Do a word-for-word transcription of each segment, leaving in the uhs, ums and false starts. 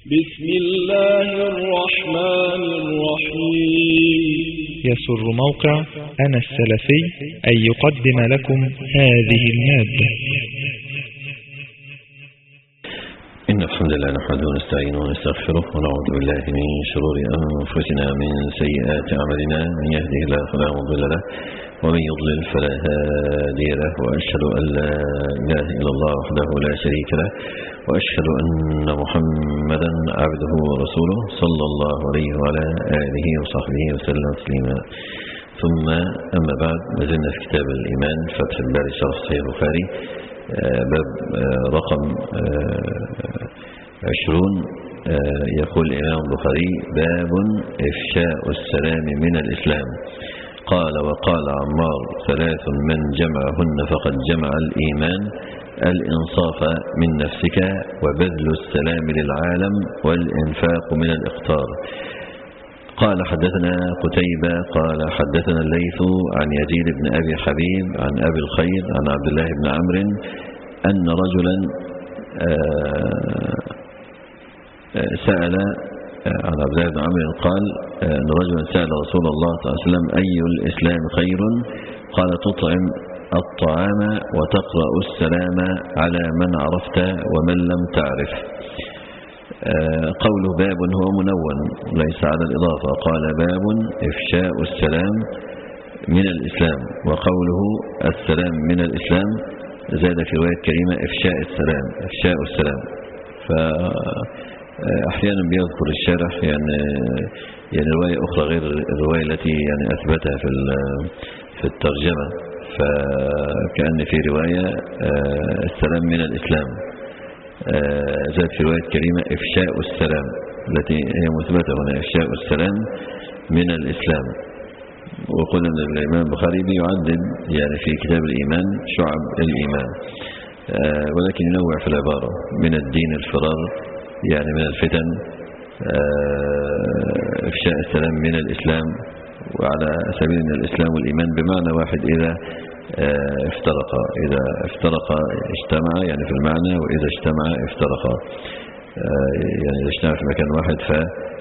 بسم الله الرحمن الرحيم. يسر موقع أنا السلفي أن يقدم لكم هذه المادة. إن الحمد لله نحمده ونستعينه ونستغفره ونعوذ بالله من شرور أنفسنا من سيئات أعمالنا، من يهده الله فلا مضل له ومن يضلل فلا هادي له، وأشهد أن لا إله إلا الله وحده لا شريك له، وأشهد أن محمدا عبده ورسوله صلى الله عليه وعلى آله وصحبه وسلم تسليما. ثم أما بعد، ما زلنا في كتاب الإيمان فتح الباري شرح صحيح البخاري، باب رقم عشرون. يقول الإمام البخاري: باب إفشاء السلام من الإسلام. قال: وقال عمار: ثلاث من جمعهن فقد جمع الإيمان: الإنصاف من نفسك، وبذل السلام للعالم، والإنفاق من الإقتار. قال: حدثنا قتيبة قال حدثنا الليث عن يزيد بن أبي حبيب عن أبي الخير عن عبد الله بن عمرو أن رجلا سأل عن عبد الله بن عمرو قال أن رجلا سأل رسول الله صلى الله عليه وسلم: أي الإسلام خير؟ قال: تطعم الطعام وتقرأ السلام على من عرفت ومن لم تعرف. قوله باب هو منون ليس على الإضافة. قال: باب إفشاء السلام من الإسلام. وقوله السلام من الإسلام زاد في رواية كريمة إفشاء السلام إفشاء السلام. فأحيانا بيذكر الشارح يعني يعني رواية أخرى غير الرواية التي يعني أثبتها في في الترجمة، فكأن في رواية السلام من الإسلام، زاد في رواية كريمة إفشاء السلام التي هي مثبتة هنا، إفشاء السلام من الإسلام. وقلنا أن الإمام البخاري بيعدد يعني في كتاب الإيمان شعب الإيمان، ولكن ينوع في العبارة: من الدين الفرار يعني من الفتن، إفشاء السلام من الإسلام، وعلى سبيل أن الإسلام والإيمان بمعنى واحد إذا افترقا إذا افترقا اجتمع يعني في المعنى، وإذا اجتمع افترقا يعني إذا اجتمع في مكان واحد ف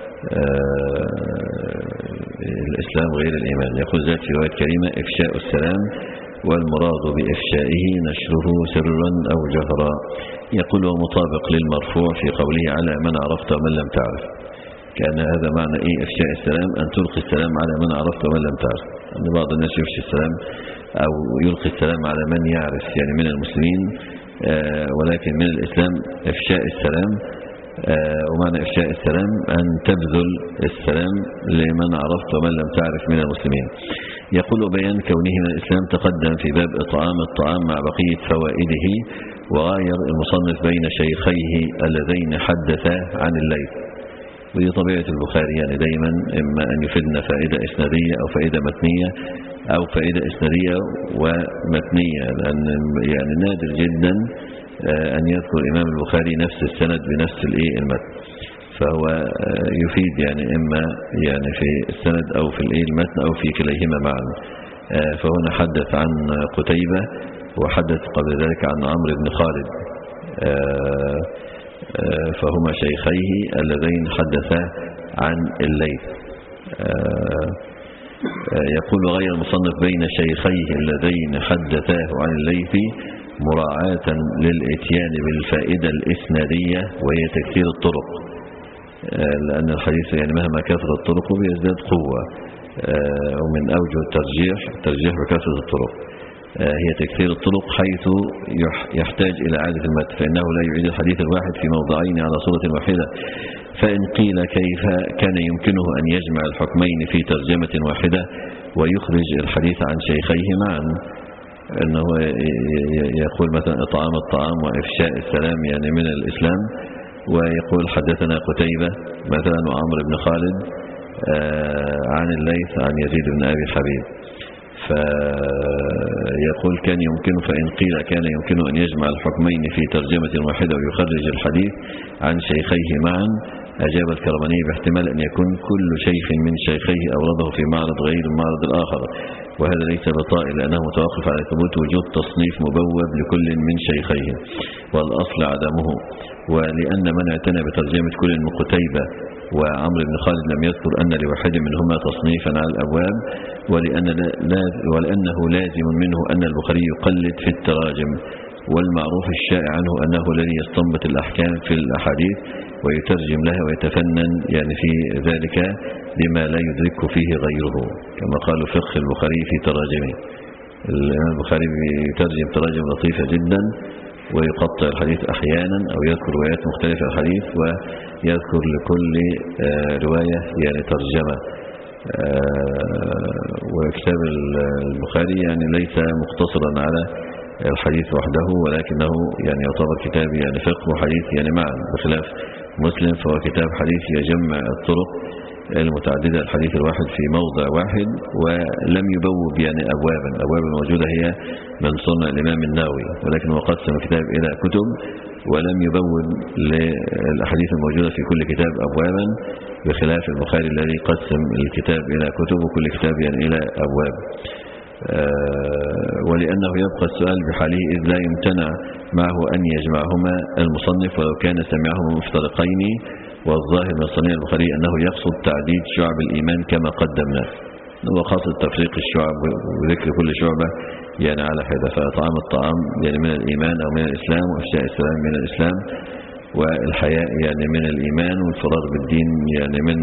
الإسلام غير الإيمان. يقول ذات في رواية كريمة إفشاء السلام، والمراد بإفشائه نشره سرا أو جهرا. يقول: ومطابق للمرفوع في قوله على من عرفت ومن لم تعرف. كان هذا معنى إيه إفشاء السلام؟ أن تلقي السلام على من عرفت ومن لم تعرف. أن بعض الناس يفشي السلام أو يلقي السلام على من يعرف يعني من المسلمين، ولكن من الإسلام إفشاء السلام. ومعنى إفشاء السلام أن تبذل السلام لمن عرفت ومن لم تعرف من المسلمين. يقول: بيان كونه من الإسلام تقدم في باب إطعام الطعام مع بقية فوائده، وغاير المصنف بين شيخيه اللذين حدثا عن الليث. ودي طبيعة البخاري يعني دايما إما أن يفيدنا فائدة إسنادية أو فائدة متنية أو فائدة إسنادية ومتنية، لأن يعني نادر جدا أن يذكر الإمام البخاري نفس السند بنفس الإيه المتن، فهو يفيد يعني إما يعني في السند أو في الإيه المتن أو في كليهما معا. فهنا حدث عن قتيبة، وحدث قبل ذلك عن عمرو بن خالد، فهما شيخيه اللذين حدثا عن الليث. يقول: غير المصنف بين شيخيه اللذين حدثاه عن الليث مراعاة للإتيان بالفائدة الإسنادية، وهي تكثير الطرق، لأن الحديث يعني مهما كثر الطرق بيزداد قوة، ومن أوجه الترجيح الترجيح بكثرة الطرق هي تكثير الطرق، حيث يحتاج إلى إعادة المتن، فإنه لا يعيد الحديث الواحد في موضعين على صورة واحدة. فإن قيل كيف كان يمكنه أن يجمع الحكمين في ترجمة واحدة ويخرج الحديث عن شيخيه معا؟ أنه يقول مثلا إطعام الطعام وإفشاء السلام يعني من الإسلام، ويقول حدثنا قتيبة مثلا وعمر بن خالد عن الليث عن يزيد بن أبي حبيب. فيقول كان يمكنه فإن قيل كان يمكنه أن يجمع الحكمين في ترجمة واحدة ويخرج الحديث عن شيخيه معا، أجاب الكرماني باحتمال أن يكون كل شيخ من شيخيه أورده في معرض غير المعرض الآخر، وهذا ليس بطائل لأنه متوقف على ثبوت وجود تصنيف مبوب لكل من شيخيه والأصل عدمه، ولأن من اعتنى بترجمة كل من قتيبة وعمرو بن خالد لم يذكر أن لواحد منهما تصنيفا على الأبواب، ولأن لا ولأنه لازم منه أن البخاري يقلد في التراجم، والمعروف الشائع عنه أنه الذي يستنبط الأحكام في الأحاديث ويترجم لها ويتفنن يعني في ذلك بما لا يدرك فيه غيره، كما قالوا فقه البخاري في تراجمه. الإمام البخاري يترجم تراجم لطيفة جدا ويقطع الحديث أحيانا أو يذكر روايات مختلفة الحديث ويذكر لكل رواية يعني ترجمة. وكتاب البخاري يعني ليس مقتصرا على الحديث وحده، ولكنه يعني يعتبر كتاب يعني فقه وحديث يعني معا، بخلاف مسلم فهو كتاب حديث يجمع الطرق المتعددة الحديث الواحد في موضع واحد، ولم يبوب يعني أبوابا. الأبواب الموجودة هي من صنع الإمام النووي، ولكنه قسم الكتاب إلى كتب ولم يبوب للأحاديث الموجودة في كل كتاب أبوابا، بخلاف البخاري الذي قسم الكتاب إلى كتب وكل كتاب يعني إلى أبواب. ولأنه يبقى السؤال بحاله إذ لا يمتنع معه أن يجمعهما المصنف ولو كان سمعهما مفترقين، والظاهر من صنيع البخاري أنه يقصد تعديد شعب الإيمان كما قدمنا، وقصد تفريق الشعب وذكر كل شعبة يعني على حدة، فإطعام الطعام يعني من الإيمان أو من الإسلام، وإفشاء السلام من الإسلام، والحياء يعني من الإيمان، والفرار بالدين يعني من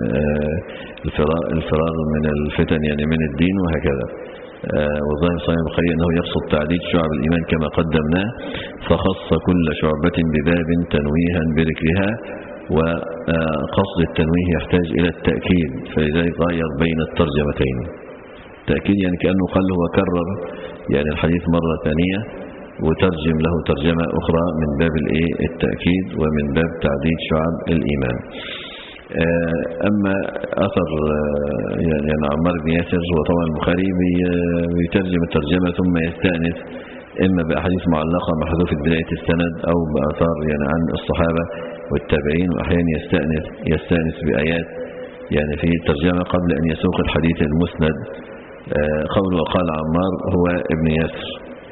الفرار من الفتن يعني من الدين، وهكذا. وظاهر صحيح البخاري أنه يقصد تعديد شعب الإيمان كما قدمنا، فخص كل شعبة بباب تنويها بذكرها، وقصد التنويه يحتاج إلى التأكيد، فلذلك غير بين الترجمتين. التأكيد يعني كأنه قال له وكرر يعني الحديث مرة ثانية وترجم له ترجمة أخرى من باب التأكيد ومن باب تعديد شعب الإيمان. أما أثر يعني عمار بن ياسر، وطبعا البخاري بيترجم الترجمة ثم يستأنس إما بأحاديث معلقة محذوفة بداية السند أو بآثار يعني عن الصحابة والتابعين، وأحيانا يستأنس يستأنس بآيات يعني في الترجمة قبل أن يسوق الحديث المسند. قوله وقال عمار هو ابن ياسر،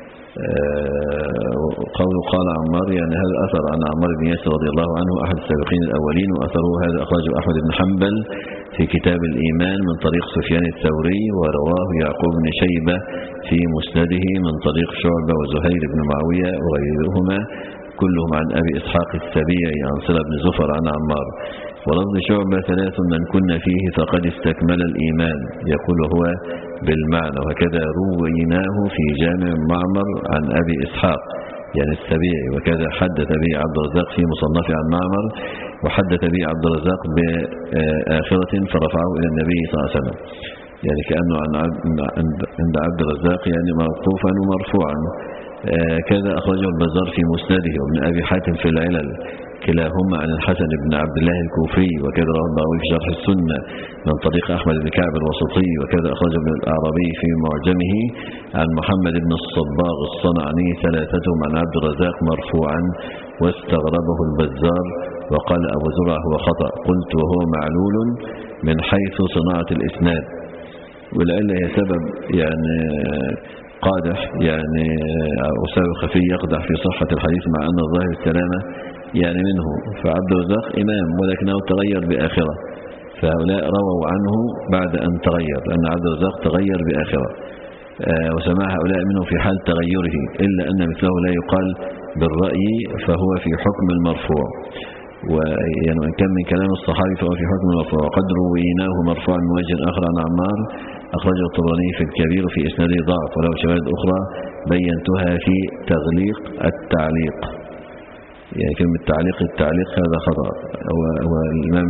قوله قال عمار يعني هذا أثر عن عمار بن ياسر رضي الله عنه أحد السابقين الأولين، وأثره هذا أخرجه أحمد بن حنبل في كتاب الإيمان من طريق سفيان الثوري، ورواه يعقوب بن شيبة في مسنده من طريق شعبة وزهير بن معاوية وغيرهما كلهم عن أبي إسحاق السبيعي عن صلة بن زفر عن عمار. ولفظ شعبة ثلاث من كنا فيه فقد استكمل الإيمان، يقول هو بالمعنى، وهكذا رويناه في جامع معمر عن أبي إسحاق يعني السبيعي، وكذا حدث به عبد الرزاق في مصنفه عن معمر، وحدث به عبد الرزاق بآخرة فرفعه إلى النبي صلى الله عليه وسلم، يعني كأنه عند عبد الرزاق يعني موقوفا ومرفوعا. كذا أخرجه البزار في مسنده، وابن أبي حاتم في العلل كلاهما عن الحسن بن عبد الله الكوفي، وكذا رواه البغوي في شرح السنة من طريق أحمد بن كعب الوسطي، وكذا أخرجه ابن الأعرابي في معجمه عن محمد بن الصباغ الصنعاني ثلاثتهم عن عبد الرزاق مرفوعا، واستغربه البزار وقال أبو زرع هو خطأ. قلت وهو معلول من حيث صناعة الإسناد، ولعل هي سبب يعني قادح يعني أو سبب خفي يقدح في صحة الحديث، مع أن الظاهر السلامة يعني منه. فعبد الرزاق إمام ولكنه تغير بآخرة، فهؤلاء رووا عنه بعد أن تغير، لأن عبد الرزاق تغير بآخرة، وسماع هؤلاء منه في حال تغيره، إلا أن مثله لا يقال بالرأي فهو في حكم المرفوع، ويعني وإن كان من كلام الصحابي فهو في حكم المرفوع. وقد رويناه مرفوعا من وجه آخر عن عمار أخرجه الطبراني في الكبير في إسناده ضعف، وله شواهد أخرى بينتها في تغليق التعليق. يعني كلمة تعليق التعليق هذا خطأ، هو الإمام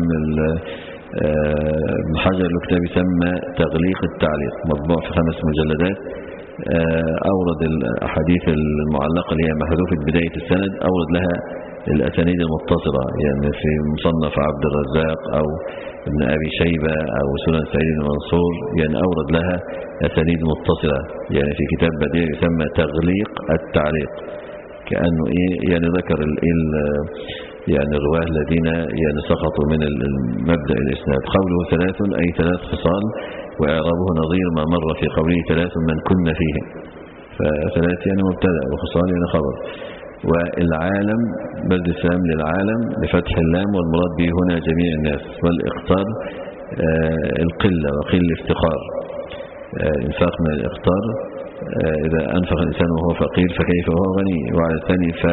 ابن حجر له كتاب يسمى تغليق التعليق مطبوع في خمس مجلدات، أورد الأحاديث المعلقة اللي هي محذوفة بداية السند، أورد لها الأسانيد المتصلة يعني في مصنف عبد الرزاق أو ابن أبي شيبة أو سنن سعيد بن منصور، يعني أورد لها أسانيد متصلة يعني في كتاب بديع يسمى تغليق التعليق، كأنه إيه يعني ذكر يعني الرواه الذين يعني سقطوا من المبدأ الإسناد. قوله ثلاث أي ثلاث خصال، وإعرابه نظير ما مر في قوله ثلاث من كن فيه، فثلاث يعني مبتدأ وخصال يعني خبر. والعالم بذل السلام للعالم بفتح اللام، والمراد به هنا جميع الناس. والإقتار آه القلة وقل الافتقار، آه إنفاق من الإقتار، آه إذا أنفق الإنسان وهو فقير فكيف وهو غني. وعلى الثاني ف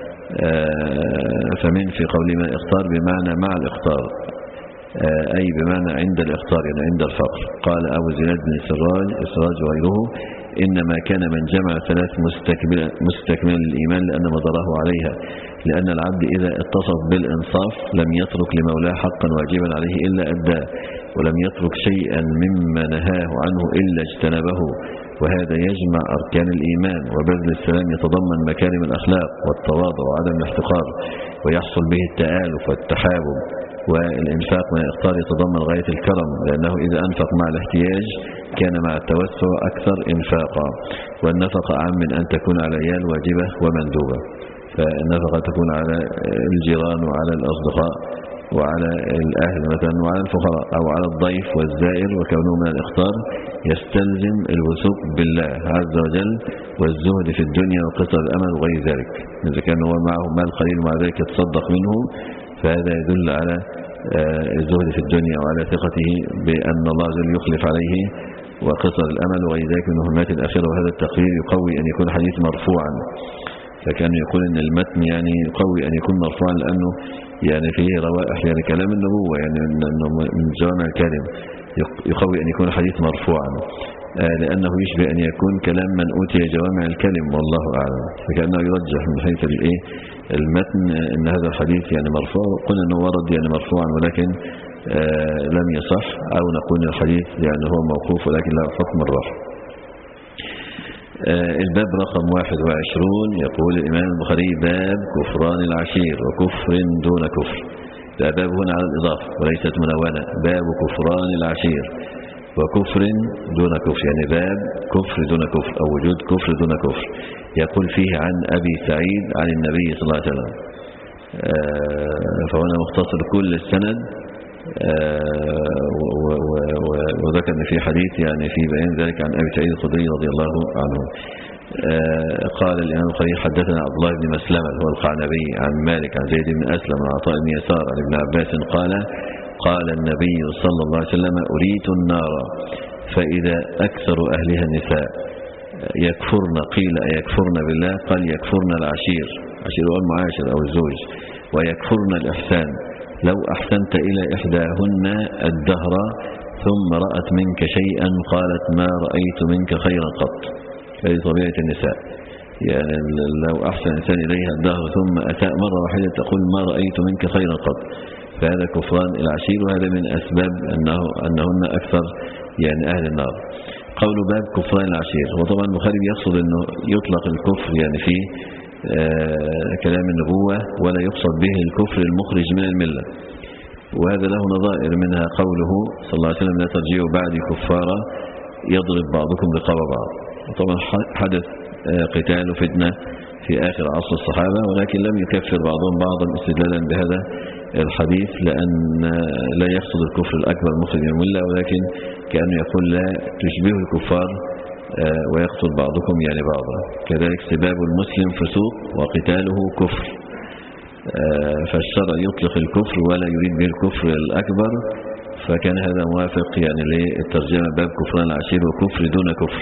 آه فمن في قول من الإقتار بمعنى مع الإقتار، آه أي بمعنى عند الإقتار يعني عند الفقر. قال أبو زناد بن سراج إسراج وغيره إنما كان من جمع ثلاث مستكمل, مستكمل الإيمان لأن مضره عليها، لأن العبد إذا اتصف بالإنصاف لم يترك لمولاه حقا واجبا عليه إلا أداه، ولم يترك شيئا مما نهاه عنه إلا اجتنبه، وهذا يجمع أركان الإيمان. وبذل السلام يتضمن مكارم الأخلاق والتواضع وعدم الاحتقار، ويحصل به التآلف والتحابب. والإنفاق من الإقتار يتضمن غاية الكرم، لأنه إذا أنفق مع الاحتياج كان مع التوسع أكثر إنفاقا. والنفقة أعم من أن تكون على العيال واجبة ومندوبة، فالنفقة تكون على الجيران وعلى الأصدقاء وعلى الأهل مثلا وعلى الفقراء أو على الضيف والزائر، وكونه من الإقتار يستلزم الوثوق بالله عز وجل والزهد في الدنيا وقصر الأمل وغير ذلك. إذا كان هو معه مال قليل ومع ذلك يتصدق منه، فهذا يدل على الزهد في الدنيا وعلى ثقته بأن الله جل يخلف عليه وقصر الأمل وغير ذلك من مهمات الآخرة. وهذا التقرير يقوي أن يكون حديث مرفوعا، فكان يقول أن المتن يعني يقوي أن يكون مرفوعا لأنه يعني فيه روائح يعني كلام النبوة، يعني من جوامع الكلم يقوي أن يكون حديث مرفوعا، لأنه يشبه أن يكون كلام من أوتي جوامع الكلم والله أعلم، فكأنه يرجح من حيث الإيه المتن أن هذا الحديث يعني مرفوع. قلنا أنه ورد يعني مرفوعا ولكن آه لم يصح، أو نقول الحديث يعني هو موقوف ولكن له حكم الرفع. آه الباب رقم واحد وعشرون يقول الإمام البخاري باب كفران العشير وكفر دون كفر. باب هنا على الإضافة وليست منونة، باب كفران العشير وكفر دون كفر، يعني باب كفر دون كفر أو وجود كفر دون كفر. يقول فيه عن أبي سعيد عن النبي صلى الله عليه وسلم، آه فهنا مختصر كل السند، آه وذكر أن في حديث يعني في بيان ذلك عن أبي سعيد الخدري رضي الله عنه. آه قال الإمام البخاري حدثنا عبد الله بن مسلمة هو القعنبي عن مالك عن زيد بن أسلم عن عطاء بن يسار عن ابن عباس قال قال النبي صلى الله عليه وسلم أريت النار فإذا أكثر أهلها النساء يكفرن، قيل يكفرن بالله، قال يكفرن العشير، عشير هو المعاشر أو الزوج، ويكفرن الإحسان، لو أحسنت إلى إحداهن الدهر ثم رأت منك شيئا قالت ما رأيت منك خيرا قط. هذه طبيعة النساء، يعني لو أحسن إنسان إليها الدهر ثم أتى مرة واحدة تقول ما رأيت منك خيرا قط، فهذا كفران العشير، وهذا من أسباب أنه أنهن أكثر يعني أهل النار. قول باب كفران العشير، وطبعا البخاري يقصد أنه يطلق الكفر يعني في آه كلام النبوة، ولا يقصد به الكفر المخرج من الملة، وهذا له نظائر، منها قوله صلى الله عليه وسلم لا ترجعوا بعدي كفارا يضرب بعضكم رقاب بعض. وطبعا حدث آه قتال وفتنة في آخر عصر الصحابة، ولكن لم يكفر بعضهم بعضا استدلالا بهذا الحديث، لأن لا يقصد الكفر الأكبر المخرج من الملة، ولكن كأنه يقول لا تشبه الكفار ويقتل بعضكم يعني بعضا. كذلك سباب المسلم فسوق وقتاله كفر، فالشرع يطلق الكفر ولا يريد به الكفر الأكبر، فكان هذا موافق يعني للترجمة باب كفران العشير وكفر دون كفر.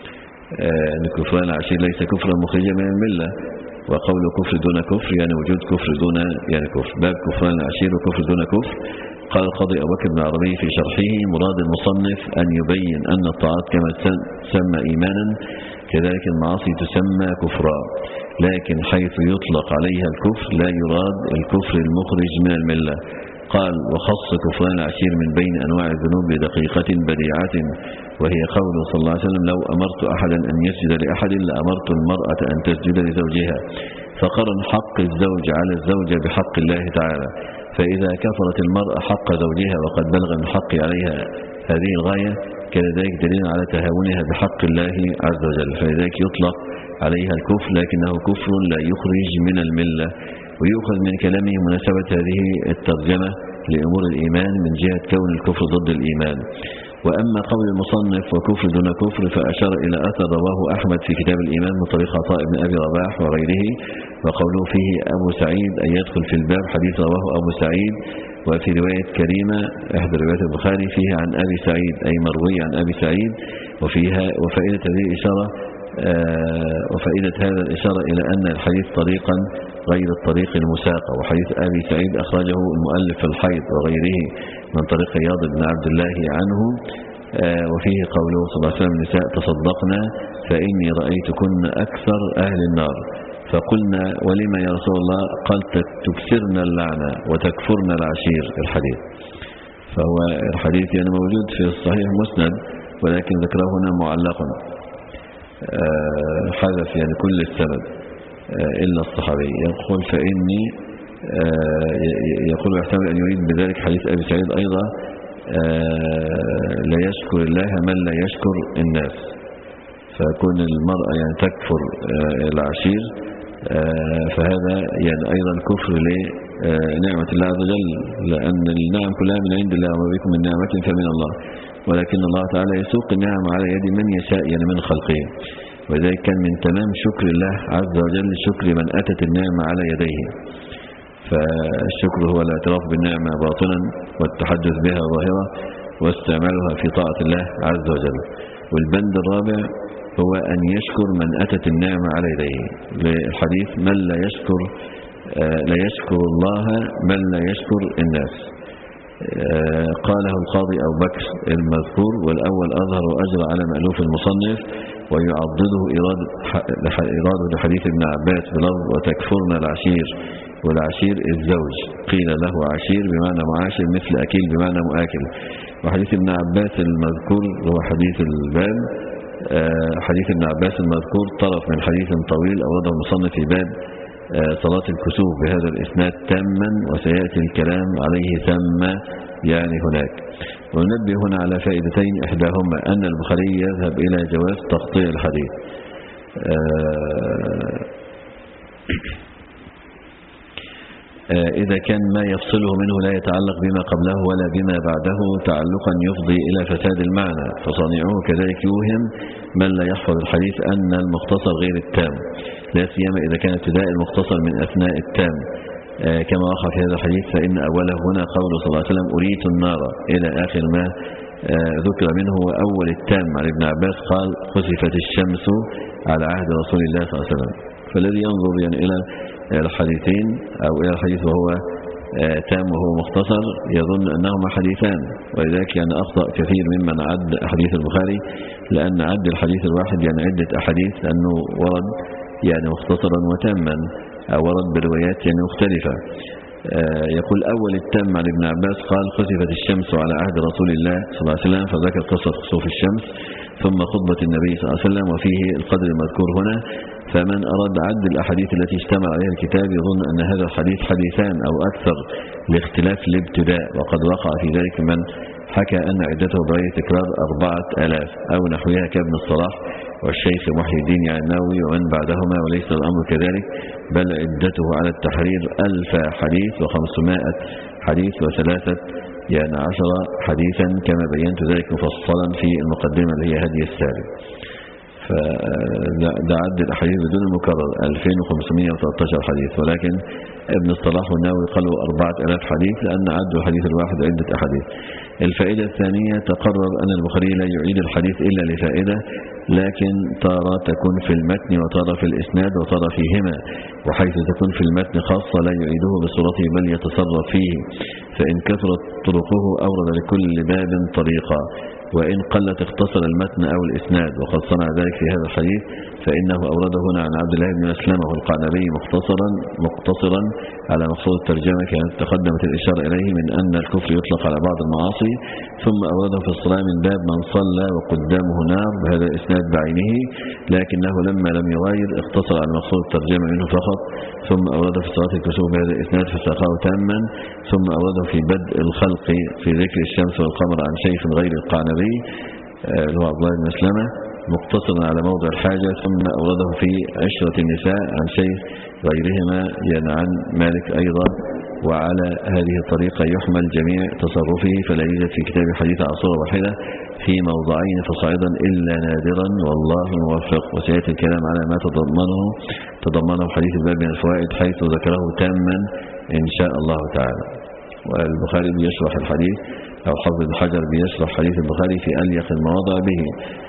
أن كفران العشير ليس كفرا مخرجا من الملة، وقول كفر دون كفر يعني وجود كفر دون يعني كفر. باب كفران العشير وكفر دون كفر. قال القاضي أبو بكر بن عربي في شرحه مراد المصنف أن يبين أن الطاعات كما تسمى إيمانا كذلك المعاصي تسمى كفرا، لكن حيث يطلق عليها الكفر لا يراد الكفر المخرج من الملة. قال وخص كفران العشير من بين أنواع الذنوب بدقيقة بديعة، وهي قوله صلى الله عليه وسلم لو أمرت أحدا أن يسجد لأحد لأمرت المرأة أن تسجد لزوجها، فقرن حق الزوج على الزوجة بحق الله تعالى، فإذا كفرت المرأة حق زوجها وقد بلغ من حق عليها هذه الغاية كان ذلك دليل على تهاونها بحق الله عز وجل، فلذلك يطلق عليها الكفر لكنه كفر لا يخرج من الملة. ويؤخذ من كلامه مناسبة هذه الترجمة لأمور الإيمان من جهة كون الكفر ضد الإيمان. وأما قول المصنف وكفر دون كفر فأشار إلى أثر رواه أحمد في كتاب الإيمان من طريق عطاء بن أبي رباح وغيره، وقوله فيه أبو سعيد أن يدخل في الباب حديث رواه أبو سعيد. وفي رواية كريمة إحدى روايات البخاري فيها عن أبي سعيد أي مروي عن أبي سعيد. وفيها وفائدة هذه الإشارة آه وفائدة هذا الإشارة إلى أن الحديث طريقا غير الطريق المساقة. وحديث أبي سعيد أخرجه المؤلف في الحيض وغيره من طريق عياض بن عبد الله عنه. آه وفيه قوله صلى الله عليه وسلم النساء تصدقنا فإني رأيتكن أكثر أهل النار، فقلنا ولما يا رسول الله؟ قال تكسرن اللعنة وتكفرن العشير. الحديث فهو الحديث يعني موجود في الصحيح مسند ولكن ذكره هنا معلقا، آه حذف يعني كل السند آه إلا الصحابي. يقول فإني آه يقول يحتمل أن يريد بذلك حديث أبي سعيد أيضا آه لا يشكر الله من لا يشكر الناس، فكون المرأة يعني تكفر آه العشير آه فهذا يعني أيضا كفر لنعمة الله عز وجل، لأن النعم كلها من عند الله وما بكم من نعمة فمن الله، ولكن الله تعالى يسوق النعم على يد من يشاء يعني من خلقه. وذلك كان من تمام شكر الله عز وجل شكر من أتت النعمة على يديه. فالشكر هو الاعتراف بالنعمة باطنا والتحدث بها ظاهرة واستعمالها في طاعة الله عز وجل. والبند الرابع هو أن يشكر من أتت النعمة على يديه، للحديث من لا يشكر لا يشكر الله من لا يشكر الناس. قاله القاضي أبو بكر المذكور، والأول أظهر أجر على مألوف المصنف ويعضده إرادة لحديث ابن عباس بلفظ وتكفرنا العشير، والعشير الزوج، قيل له عشير بمعنى معاشر مثل أكيل بمعنى مؤاكل. وحديث ابن عباس المذكور هو حديث الباب، حديث ابن عباس المذكور طرف من حديث طويل أورده المصنف في باب صلاة الكسوف بهذا الإسناد تاما، وسيأتي الكلام عليه ثم يعني هناك. وننبه هنا على فائدتين، إحداهما أن البخاري يذهب إلى جواز تقطيع الحديث إذا كان ما يفصله منه لا يتعلق بما قبله ولا بما بعده تعلقا يفضي إلى فساد المعنى، فصانعه كذلك يوهم من لا يحفظ الحديث أن المختصر غير التام، لا سيما إذا كان ابتداء المختصر من أثناء التام كما وقع في هذا الحديث. فإن أوله هنا قوله صلى الله عليه وسلم أريت النار إلى آخر ما ذكر منه. وأول التام عن ابن عباس قال خسفت الشمس على عهد رسول الله صلى الله عليه وسلم. فالذي ينظر يعني إلى الحديثين أو إلى الحديث وهو تام وهو مختصر يظن أنهما حديثان، ولذلك يعني أخطأ كثير ممن عد حديث البخاري، لأن عد الحديث الواحد يعني عدة أحاديث، لأنه ورد يعني مختصرا وتاما أو ورد بروايات يعني مختلفة. يقول أول التام عن ابن عباس قال خسفت الشمس على عهد رسول الله صلى الله عليه وسلم، فذكر قصة خسوف الشمس ثم خطبة النبي صلى الله عليه وسلم وفيه القدر المذكور هنا. فمن أراد عد الأحاديث التي اشتمل عليها الكتاب يظن أن هذا الحديث حديثان أو أكثر لاختلاف الابتداء، وقد وقع في ذلك من حكى أن عدته بغير تكرار أربعة آلاف أو نحوها كابن الصلاح والشيخ محي الدين النووي ومن بعدهما، وليس الأمر كذلك، بل عدته على التحرير ألف حديث وخمسمائة حديث وثلاثة يعني عشر حديثا كما بينت ذلك مفصلا في المقدمة اللي هي هدي السالم. فده عد الأحاديث بدون المكرر ألفين وخمسمائة وثلاثة عشر حديث، ولكن ابن الصلاح والنووي قالوا أربعة آلاف حديث لأن عدوا الحديث الواحد عدة أحاديث. الفائدة الثانية تقرر أن البخاري لا يعيد الحديث إلا لفائدة، لكن ترى تكون في المتن وترى في الإسناد وترى فيهما، وحيث تكون في المتن خاصة لا يعيده بصورته بل يتصرف فيه، فإن كثرت طرقه أورد لكل باب طريقة، وإن قلت اختصر المتن أو الإسناد، وقد صنع ذلك في هذا الحديث، فإنه أورده هنا عن عبد الله بن مسلمة والقعنبي مختصرا مقتصرا على مقصود الترجمة كانت تقدمت الإشارة إليه من أن الكفر يطلق على بعض المعاصي، ثم أورده في الصلاة من باب من صلى وقدامه نار بهذا الإسناد بعينه، لكنه لما لم يغاير اقتصر على مقصود الترجمة منه فقط، ثم أورده في صلاة الكسوف بهذا الإسناد فساقه تاما، ثم أورده في بدء الخلق في ذكر الشمس والقمر عن شيخ غير القعنبي اللي هو عبد الله بن مسلمة مقتصرا على موضع الحاجة، ثم أورده في عشرة النساء عن شيخ غيرهما يعني عن مالك أيضا. وعلى هذه الطريقة يحمل جميع تصرفه، فلا يوجد في كتاب حديث على صورة واحدة في موضعين فصاعدا إلا نادرا والله موفق. وسيأتي الكلام على ما تضمنه تضمنه حديث الباب من الفوائد حيث ذكره تاما إن شاء الله تعالى. والبخاري بيشرح الحديث أو حافظ ابن حجر بيشرح حديث البخاري في أليق المواضع به،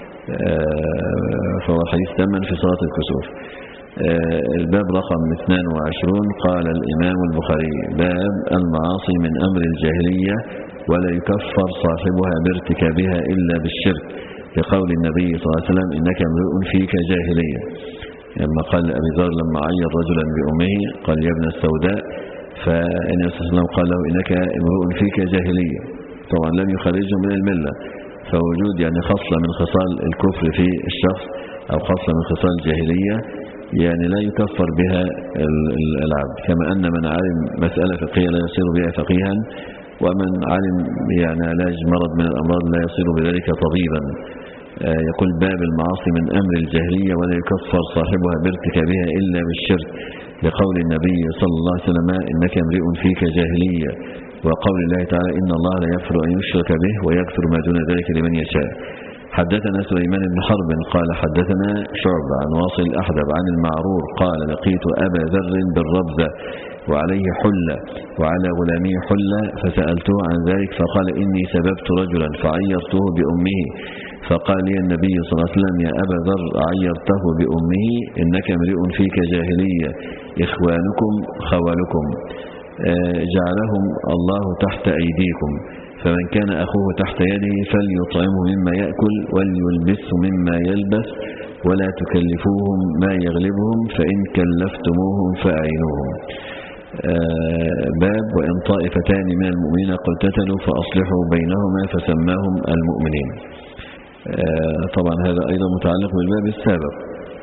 فهو حديث تاما في صلاة الكسوف. الباب رقم اثنين وعشرين قال الإمام البخاري: باب المعاصي من أمر الجاهلية ولا يكفر صاحبها بارتكابها إلا بالشرك، لقول النبي صلى الله عليه وسلم: إنك امرؤ فيك جاهلية. لما قال أبي ذر لما عير رجلا بأمه قال: يا ابن السوداء، فالنبي صلى الله عليه وسلم قال له: إنك امرؤ فيك جاهلية. طبعا لم يخرجه من الملة، فوجود يعني خصلة من خصال الكفر في الشخص أو خصلة من خصال الجاهلية يعني لا يكفر بها العبد، كما أن من علم مسألة فقهية لا يصير بها فقيها، ومن علم يعني علاج مرض من الأمراض لا يصير بذلك طبيبا. يقول: باب المعاصي من أمر الجاهلية ولا يكفر صاحبها بارتكابها إلا بالشرك، لقول النبي صلى الله عليه وسلم: إنك امرئ فيك جاهلية، وقول الله تعالى: إن الله لا يغفر أن يشرك به ويغفر ما دون ذلك لمن يشاء. حدثنا سليمان بن حرب قال حدثنا شعبة عن واصل الأحدب عن المعرور قال: لقيت أبا ذر بالربذة وعليه حلة وعلى غلامي حلة، فسألته عن ذلك فقال: إني سببت رجلا فعيرته بأمه، فقال لي النبي صلى الله عليه وسلم: يا أبا ذر، عيرته بأمه؟ إنك امرئ فيك جاهلية، إخوانكم خوالكم، جعلهم الله تحت أيديكم، فمن كان أخوه تحت يده فليطعمه مما يأكل وليلبسه مما يلبس، ولا تكلفوهم ما يغلبهم، فإن كلفتموهم فأعينوهم. باب وإن طائفتان من المؤمنين اقتتلوا فأصلحوا بينهما فسماهم المؤمنين. طبعا هذا أيضا متعلق بالباب السابق،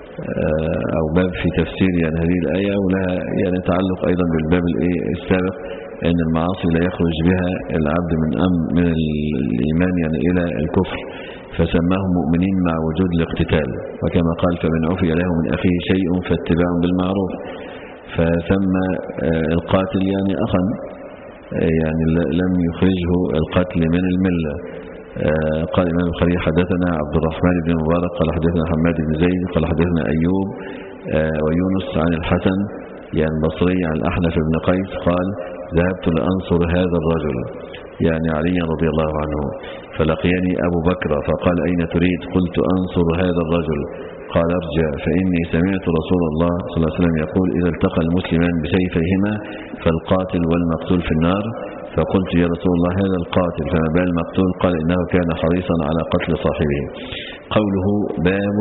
أو باب في تفسير يعني هذه الآية، ولها يعني تعلق أيضا بالباب السابق، أن المعاصي لا يخرج بها العبد من أم من الإيمان يعني إلى الكفر، فسماهم مؤمنين مع وجود الاقتتال. وكما قال: فمن عفي له من أخيه شيء فاتباع بالمعروف، فسمى القاتل يعني أخا، يعني لم يخرجه القتل من الملة. قال الإمام البخاري: حدثنا عبد الرحمن بن مبارك قال حدثنا حماد بن زيد قال حدثنا أيوب ويونس عن الحسن يعني البصري عن الأحنف بن قيس قال: ذهبت لأنصر هذا الرجل يعني علي رضي الله عنه، فلقيني أبو بكر فقال: أين تريد؟ قلت: أنصر هذا الرجل. قال: ارجع فإني سمعت رسول الله صلى الله عليه وسلم يقول: إذا التقى المسلمان بسيفيهما فالقاتل والمقتول في النار. فقلت: يا رسول الله، هذا القاتل فما بال المقتول؟ قال: إنه كان حريصا على قتل صاحبه. قوله باب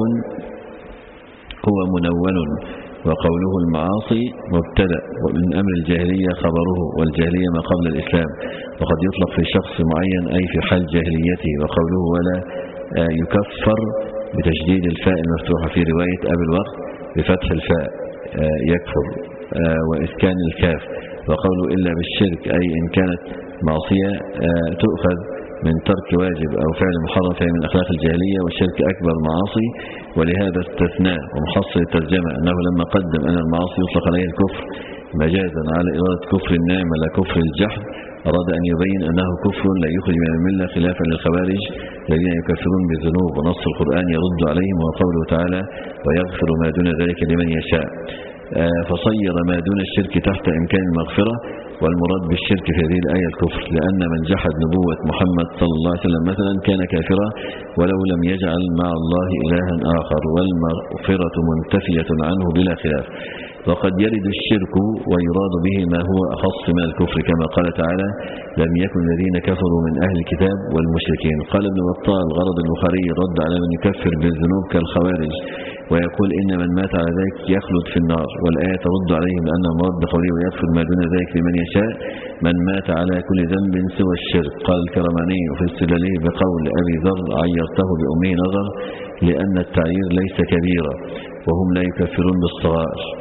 هو منون، وقوله المعاصي مبتدأ، ومن أمر الجاهلية خبره، والجاهلية ما قبل الإسلام، وقد يطلق في شخص معين أي في حال جاهليته. وقوله ولا يكفر بتشديد الفاء المفتوحة في رواية أبي الوقت بفتح الفاء يكفر وإسكان الكاف. وقوله إلا بالشرك أي إن كانت معصية تؤخذ من ترك واجب أو فعل محرم فهي من أخلاق الجاهلية، والشرك أكبر معاصي. ولهذا استثناء ومحصل الترجمة أنه لما قدم أن المعاصي يطلق عليها الكفر مجازا على إرادة كفر النعمة لا كفر الجحد، أراد أن يبين أنه كفر لا يخرج من الملة خلافا للخوارج الذين يكفرون بالذنوب، ونص القرآن يرد عليهم، وقوله تعالى: ويغفر ما دون ذلك لمن يشاء. فصير ما دون الشرك تحت إمكان المغفرة، والمراد بالشرك في هذه الآية الكفر، لأن من جحد نبوة محمد صلى الله عليه وسلم مثلا كان كافرا ولو لم يجعل مع الله إلها آخر، والمغفرة منتفية عنه بلا خلاف. وقد يرد الشرك ويراد به ما هو أخص من الكفر، كما قال تعالى: لم يكن الذين كفروا من أهل الكتاب والمشركين. قال ابن بطال: غرض البخاري الرد على من يكفر بالذنوب كالخوارج، ويقول إن من مات على ذلك يخلد في النار، والآية ترد عليهم لأن المراد بقوله ويغفر ما دون ذلك لمن يشاء من مات على كل ذنب سوى الشرك. قال الكرماني في استدلاله بقول أبي ذر: عيرته بأمه نظر، لأن التعيير ليس كبيرا وهم لا يكفرون بالصغائر.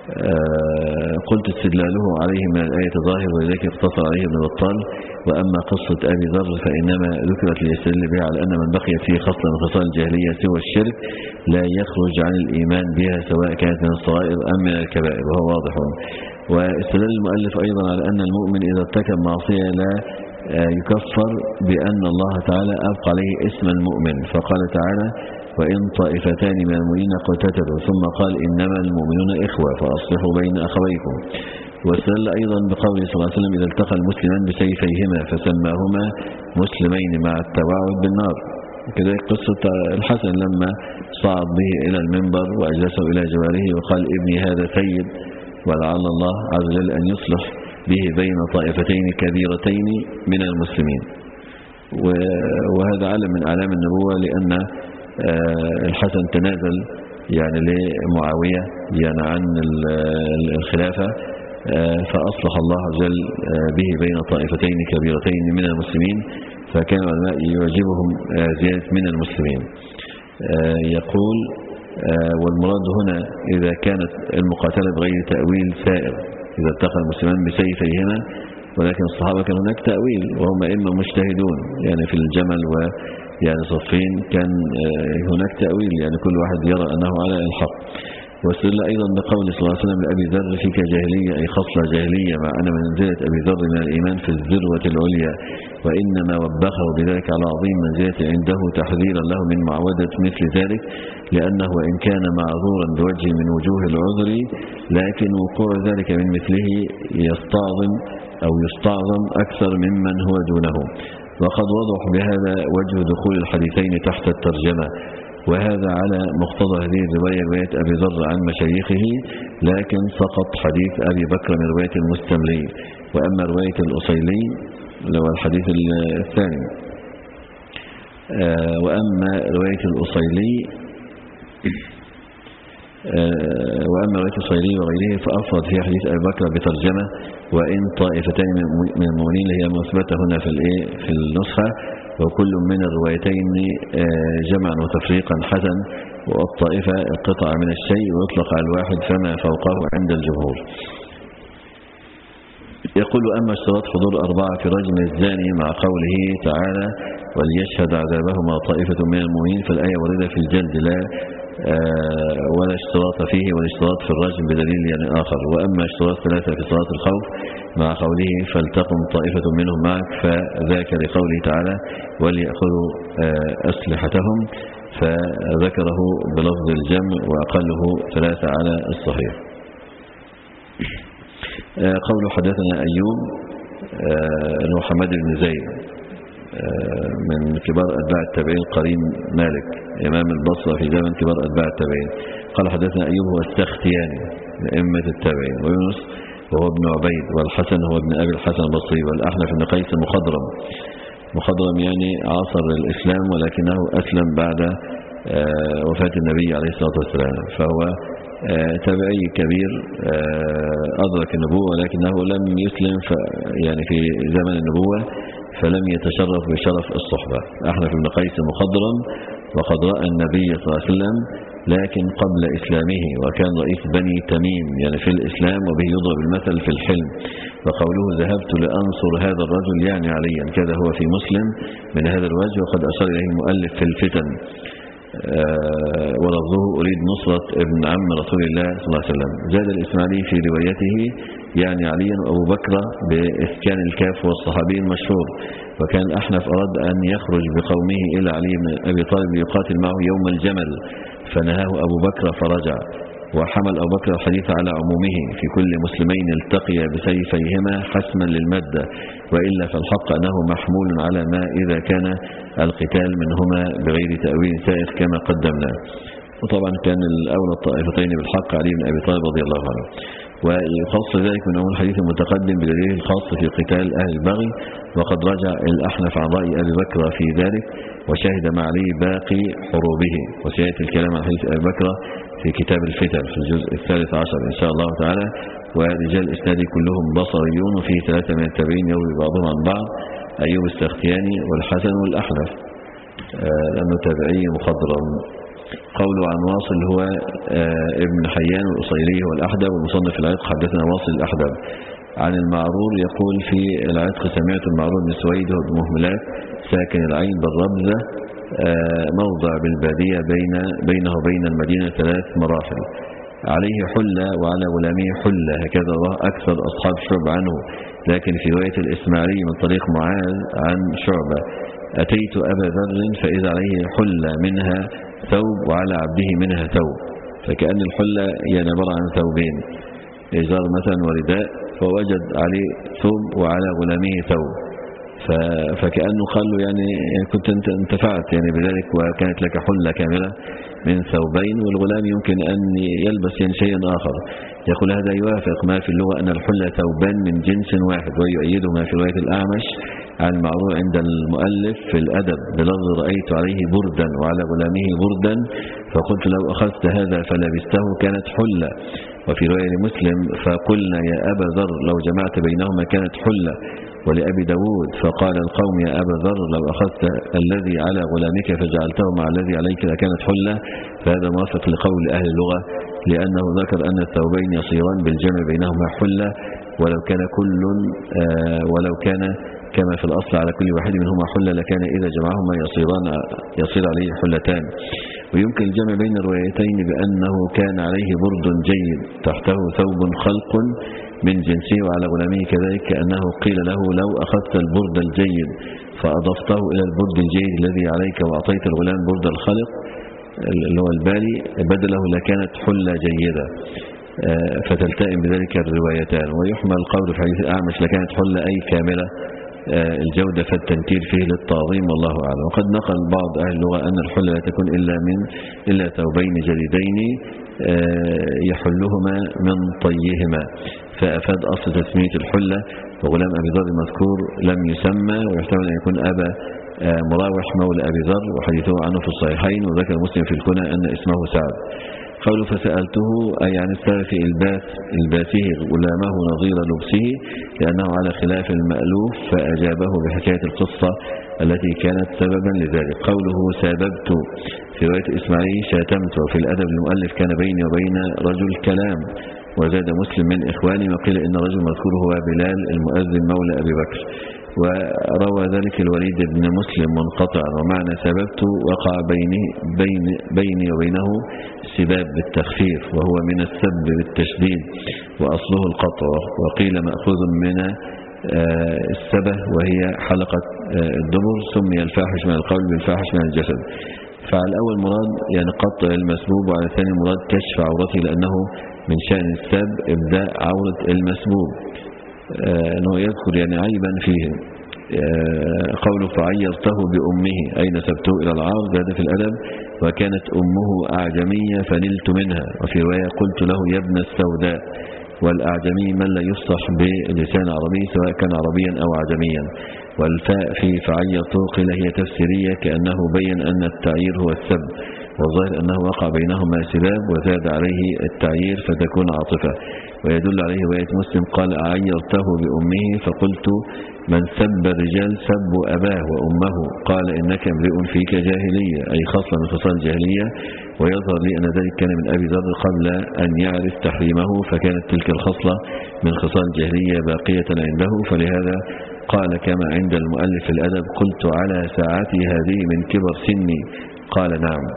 آه قلت استدلاله عليه من الآية ظاهر، ولذلك اقتصر عليه ابن بطال. وأما قصة أبي ذر فإنما ذكرت ليستدل بها على أن من بقيت فيه خصلة من خصال الجاهلية سوى الشرك لا يخرج عن الإيمان بها سواء كانت من الصغائر أم من الكبائر، وهو واضح. واستدل المؤلف أيضا على أن المؤمن إذا ارتكب معصية لا يكفر بأن الله تعالى أبقى عليه اسم المؤمن، فقال تعالى وإن طائفتان من المؤمنين اقتتلوا، ثم قال إنما المؤمنون إخوة فأصلحوا بين أخويكم. واستدل أيضا بقوله صلى الله عليه وسلم إذا التقى المسلمان بسيفيهما فسماهما مسلمين مع التوعد بالنار. كذلك قصة الحسن لما صعد به إلى المنبر وأجلسه إلى جواره وقال ابني هذا سيد ولعل الله عز وجل أن يصلح به بين طائفتين كبيرتين من المسلمين. وهذا علم من أعلام النبوة، لأن الحسن تنازل يعني لمعاوية يعني عن الخلافة، فأصلح الله عز وجل به بين طائفتين كبيرتين من المسلمين، فكان العلماء يعجبهم زيادة من المسلمين. يقول والمراد هنا إذا كانت المقاتلة بغير تأويل سائر، إذا التقى المسلمان بسيفيهما، ولكن الصحابة كان هناك تأويل وهم إما مجتهدون يعني في الجمل ويعني صفين كان هناك تأويل، يعني كل واحد يرى أنه على الحق. واستدل أيضا بقول صلى الله عليه وسلم لأبي ذر فيك جاهلية أي خصلة جاهلية، مع أن منزلة أبي ذر من الإيمان في الذروة العليا، وإنما وبخه بذلك على عظيم منزلة عنده تحذيرا له من معودة مثل ذلك، لأنه وإن كان معذورا بوجه من وجوه العذر لكن وقوع ذلك من مثله يستعظم أو يستعظم أكثر ممن هو دونه. وقد وضح بهذا وجه دخول الحديثين تحت الترجمة، وهذا على مقتضى هذه الرواية رواية أبي ذر عن مشايخه، لكن سقط حديث أبي بكر من رواية المستملي. وأما رواية الأصيلي لو الحديث الثاني آه وأما رواية الأصيلي آه وأما رواية الأصيلي وغيره فأفرد في حديث أبي بكر بترجمة وإن طائفتين من المؤمنين، هي مثبتة هنا في في النسخة، وكل من الروايتين جمعا وتفريقا حسن، والطائفة قطعة من الشيء ويطلق على الواحد فما فوقه عند الجمهور. يقول أما اشتراط حضور أربعة في رجم الزاني مع قوله تعالى وليشهد عذابهما طائفة من المؤمنين، فالآية وردة في الجلد لا ولا اشتراط فيه، والاشتراط في الرجم بدليل يعني آخر. وأما اشتراط ثلاثة في صلاة الخوف مع قوله فلتقم طائفة منهم معك، فذاك لقوله تعالى وليأخذوا أسلحتهم، فذكره بلفظ الجمع وأقله ثلاثة على الصحيح. قول حدثنا أيوب محمد بن زيد من كبار أتباع التابعين قرين مالك إمام البصرة في زمن كبار أتباع التابعين، قال حدثنا أيوب هو السختياني لأئمة التابعين، ويونس وهو ابن عبيد، والحسن هو ابن أبي الحسن البصري، والأحنف بن قيس مخضرم. مخضرم يعني عاصر الإسلام ولكنه أسلم بعد وفاة النبي عليه الصلاة والسلام، فهو تابعي كبير أدرك النبوة ولكنه لم يسلم يعني في زمن النبوة، فلم يتشرف بشرف الصحبة. أحنف بن قيس مخضرم، وقد رأى النبي صلى الله عليه وسلم لكن قبل إسلامه، وكان رئيس بني تميم يعني في الإسلام، وبه يضرب المثل في الحلم. وقوله ذهبت لأنصر هذا الرجل يعني عليا، كذا هو في مسلم من هذا الوجه، وقد أشار إليه المؤلف في الفتن آه ولفظه أريد نصرة ابن عم رسول الله صلى الله عليه وسلم. زاد الإسماعيلي في روايته يعني عليا وأبو بكر بإسكان الكاف والصحابي المشهور. وكان الأحنف أراد أن يخرج بقومه إلى علي بن أبي طالب ليقاتل معه يوم الجمل، فنهاه أبو بكر فرجع، وحمل أبو بكر الحديث على عمومه في كل مسلمين التقي بسيفيهما حسما للمادة، وإلا فالحق أنه محمول على ما إذا كان القتال منهما بغير تأويل سائغ كما قدمنا. وطبعا كان الأولى الطائفتين بالحق علي بن أبي طالب رضي الله عنه. ويخص ذلك من أول الحديث المتقدم بدليل الخاص في قتال أهل البغي، وقد رجع الأحنف عن رأي أبي بكر في ذلك، وشهد مع علي باقي حروبه. وسيأتي الكلام عن حديث أبي بكر في كتاب الفتن في الجزء الثالث عشر إن شاء الله تعالى. ورجال إسنادي كلهم بصريون، وفيه ثلاثة من التابعين يروي بعضهم عن بعض، أيوب السختياني والحسن والأحنف لأنه تابعي مخضرم. قوله عن واصل هو ابن حيان والأصيلي والأحدب والمصنف العتق حدثنا واصل الأحدب. عن المعرور يقول في العتق سمعت المعرور بن سويد بمهملات ساكن العين بالرمزة موضع بالبادية بين بينه وبين المدينة ثلاث مراحل. عليه حلة وعلى غلامه حلة، هكذا رواه أكثر أصحاب شعب عنه، لكن في رواية الإسماعيلي من طريق معاذ عن شعبة أتيت أبا ذر فإذا عليه حلة منها ثوب وعلى عبده منها ثوب، فكأن الحلة يعني عبارة عن ثوبين، إزار مثلا ورداء، فوجد عليه ثوب وعلى غلامه ثوب، فكأنه قال له يعني كنت انت انتفعت يعني بذلك وكانت لك حلة كاملة من ثوبين، والغلام يمكن أن يلبس يعني شيئا آخر. يقول هذا يوافق ما في اللغة أن الحلة ثوبان من جنس واحد، ويؤيده ما في رواية الأعمش عن المعروف عند المؤلف في الأدب بلفظ رأيت عليه بردا وعلى غلامه بردا فقلت لو أخذت هذا فلبسته كانت حلة. وفي رواية مسلم فقلنا يا أبا ذر لو جمعت بينهما كانت حلة. ولأبي داود فقال القوم يا أبا ذر لو أخذت الذي على غلامك فجعلته مع الذي عليك لكانت حلة. فهذا موافق لقول أهل اللغة، لأنه ذكر أن الثوبين يصيران بالجمع بينهما حلة، ولو كان كل آه ولو كان كما في الأصل على كل واحد منهما حلة لكان إذا جمعهما يصيران يصير عليه حلتان. ويمكن الجمع بين الروايتين بأنه كان عليه برد جيد تحته ثوب خلق من جنسه وعلى غلامه كذلك، كأنه قيل له لو أخذت البرد الجيد فأضفته إلى البرد الجيد الذي عليك وأعطيت الغلام برد الخلق اللي هو البالي بدله لكانت حلة جيدة، فتلتئم بذلك الروايتان. ويحمل القول في حديث الأعمش لكانت حلة أي كاملة الجودة فالتنكير فيه للتعظيم والله أعلم. وقد نقل بعض أهل اللغة أن الحلة لا تكون إلا من إلا ثوبين جديدين يحلهما من طيهما، فأفاد أصل تسمية الحلة. وغلام أبي ذر المذكور لم يسمى، ويحتمل أن يكون أبا مراوح مولى أبي ذر وحديثه عنه في الصحيحين، وذكر مسلم في الكنى أن اسمه سعد. قوله فسألته أي عن السبب في إلباس إلباسه غلامه نظير لبسه لأنه على خلاف المألوف، فأجابه بحكاية القصة التي كانت سببا لذلك. قوله سببت في رواية إسماعيل شاتمت، وفي الأدب المؤلف كان بيني وبين رجل كلام. وزاد مسلم من إخواني، وقيل إن الرجل المذكور هو بلال المؤذن مولى أبي بكر. وروى ذلك الوليد بن مسلم منقطعا، ومعنى سببت وقع بيني, بين بيني وبينه سباب بالتخفيف، وهو من السب بالتشديد وأصله القطع، وقيل مأخوذ من السبه وهي حلقة الدبر، سمي الفاحش من القول بالفاحش من الجسد. فعلى الأول مراد يعني قطع المسبوب، وعلى الثاني مراد كشف عورته، لأنه من شأن السب إبداء عورة المسبوب، أنه يذكر يعني عيبا فيه. قوله فعيرته بأمه أي نسبته إلى العار، هذا في الأدب. وكانت أمه أعجمية فنلت منها. وفي رواية قلت له يا ابن السوداء. والأعجمي من لا يفصح بلسان عربي سواء كان عربيا أو أعجميا. والفاء في فعيرته قيل هي تفسيرية كأنه بين أن التعيير هو السب، والظاهر أنه وقع بينهما سباب وزاد عليه التعيير فتكون عاطفة. ويدل عليه رواية مسلم قال أعيرته بأمه فقلت من سب الرجال سبوا أباه وأمه، قال إنك امرئ فيك جاهلية أي خصلة من خصال الجاهلية. ويظهر لي أن ذلك كان من أبي ذر قبل أن يعرف تحريمه، فكانت تلك الخصلة من خصال الجاهلية باقية عنده، فلهذا قال كما عند المؤلف في الأدب قلت على ساعتي هذه من كبر سني، قال نعم،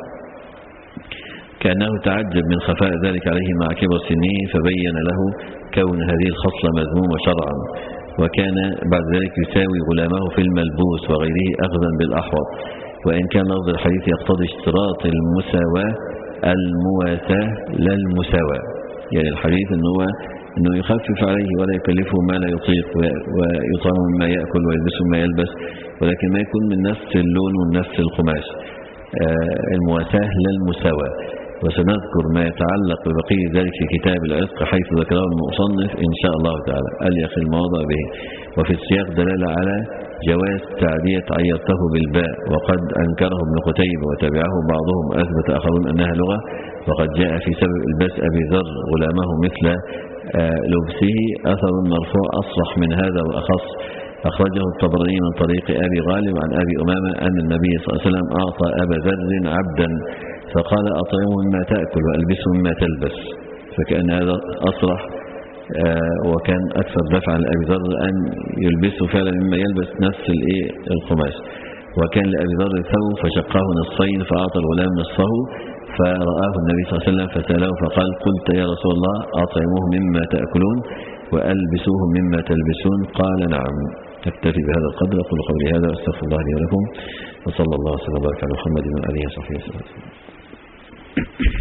كأنه تعجب من خفاء ذلك عليه مع كبر سنه، فبين له كون هذه الخصلة مذمومة شرعا. وكان بعد ذلك يساوي غلامه في الملبوس وغيره أخذا بالأحوط، وإن كان لفظ الحديث يقتضي اشتراط المساواة المواساة لا المساواة، يعني الحديث أنه, أنه يخفف عليه ولا يكلفه ما لا يطيق، ويطعم مما يأكل ويلبس مما يلبس، ولكن ما يكون من نفس اللون ونفس القماش، المواساة لا المساواة. وسنذكر ما يتعلق ببقية ذلك في كتاب العتق حيث ذكره المصنف إن شاء الله تعالى أليق المواضع به. وفي السياق دلالة على جواز تعدية عيرته بالباء، وقد أنكره ابن قتيبة وتبعه بعضهم، أثبت آخرون أنها لغة. وقد جاء في سبب الباس أبي ذر غلامه مثل لبسه أثر مرفوع أصرح من هذا وأخص، أخرجه الطبراني من طريق أبي غالب عن أبي أمامة أن النبي صلى الله عليه وسلم أعطى أبا ذر عبدا فقال أطعمه مما تأكل وألبسه مما تلبس، فكأن هذا أصرح وكان أكثر دفعا لأبي ذر أن يلبسه فعلا مما يلبس نفس القماش. وكان لأبي ذر ثوب فشقاه نصفين فأعطى الغلام نصفه، فرآه النبي صلى الله عليه وسلم فسأله فقال قلت يا رسول الله أطعموه مما تأكلون وألبسوه مما تلبسون؟ قال نعم. تكتفي بهذا القدر. أقول قولي هذا واستغفر الله لي ولكم، وصلى الله وسلم وبارك على محمد وآله وصحبه وسلم.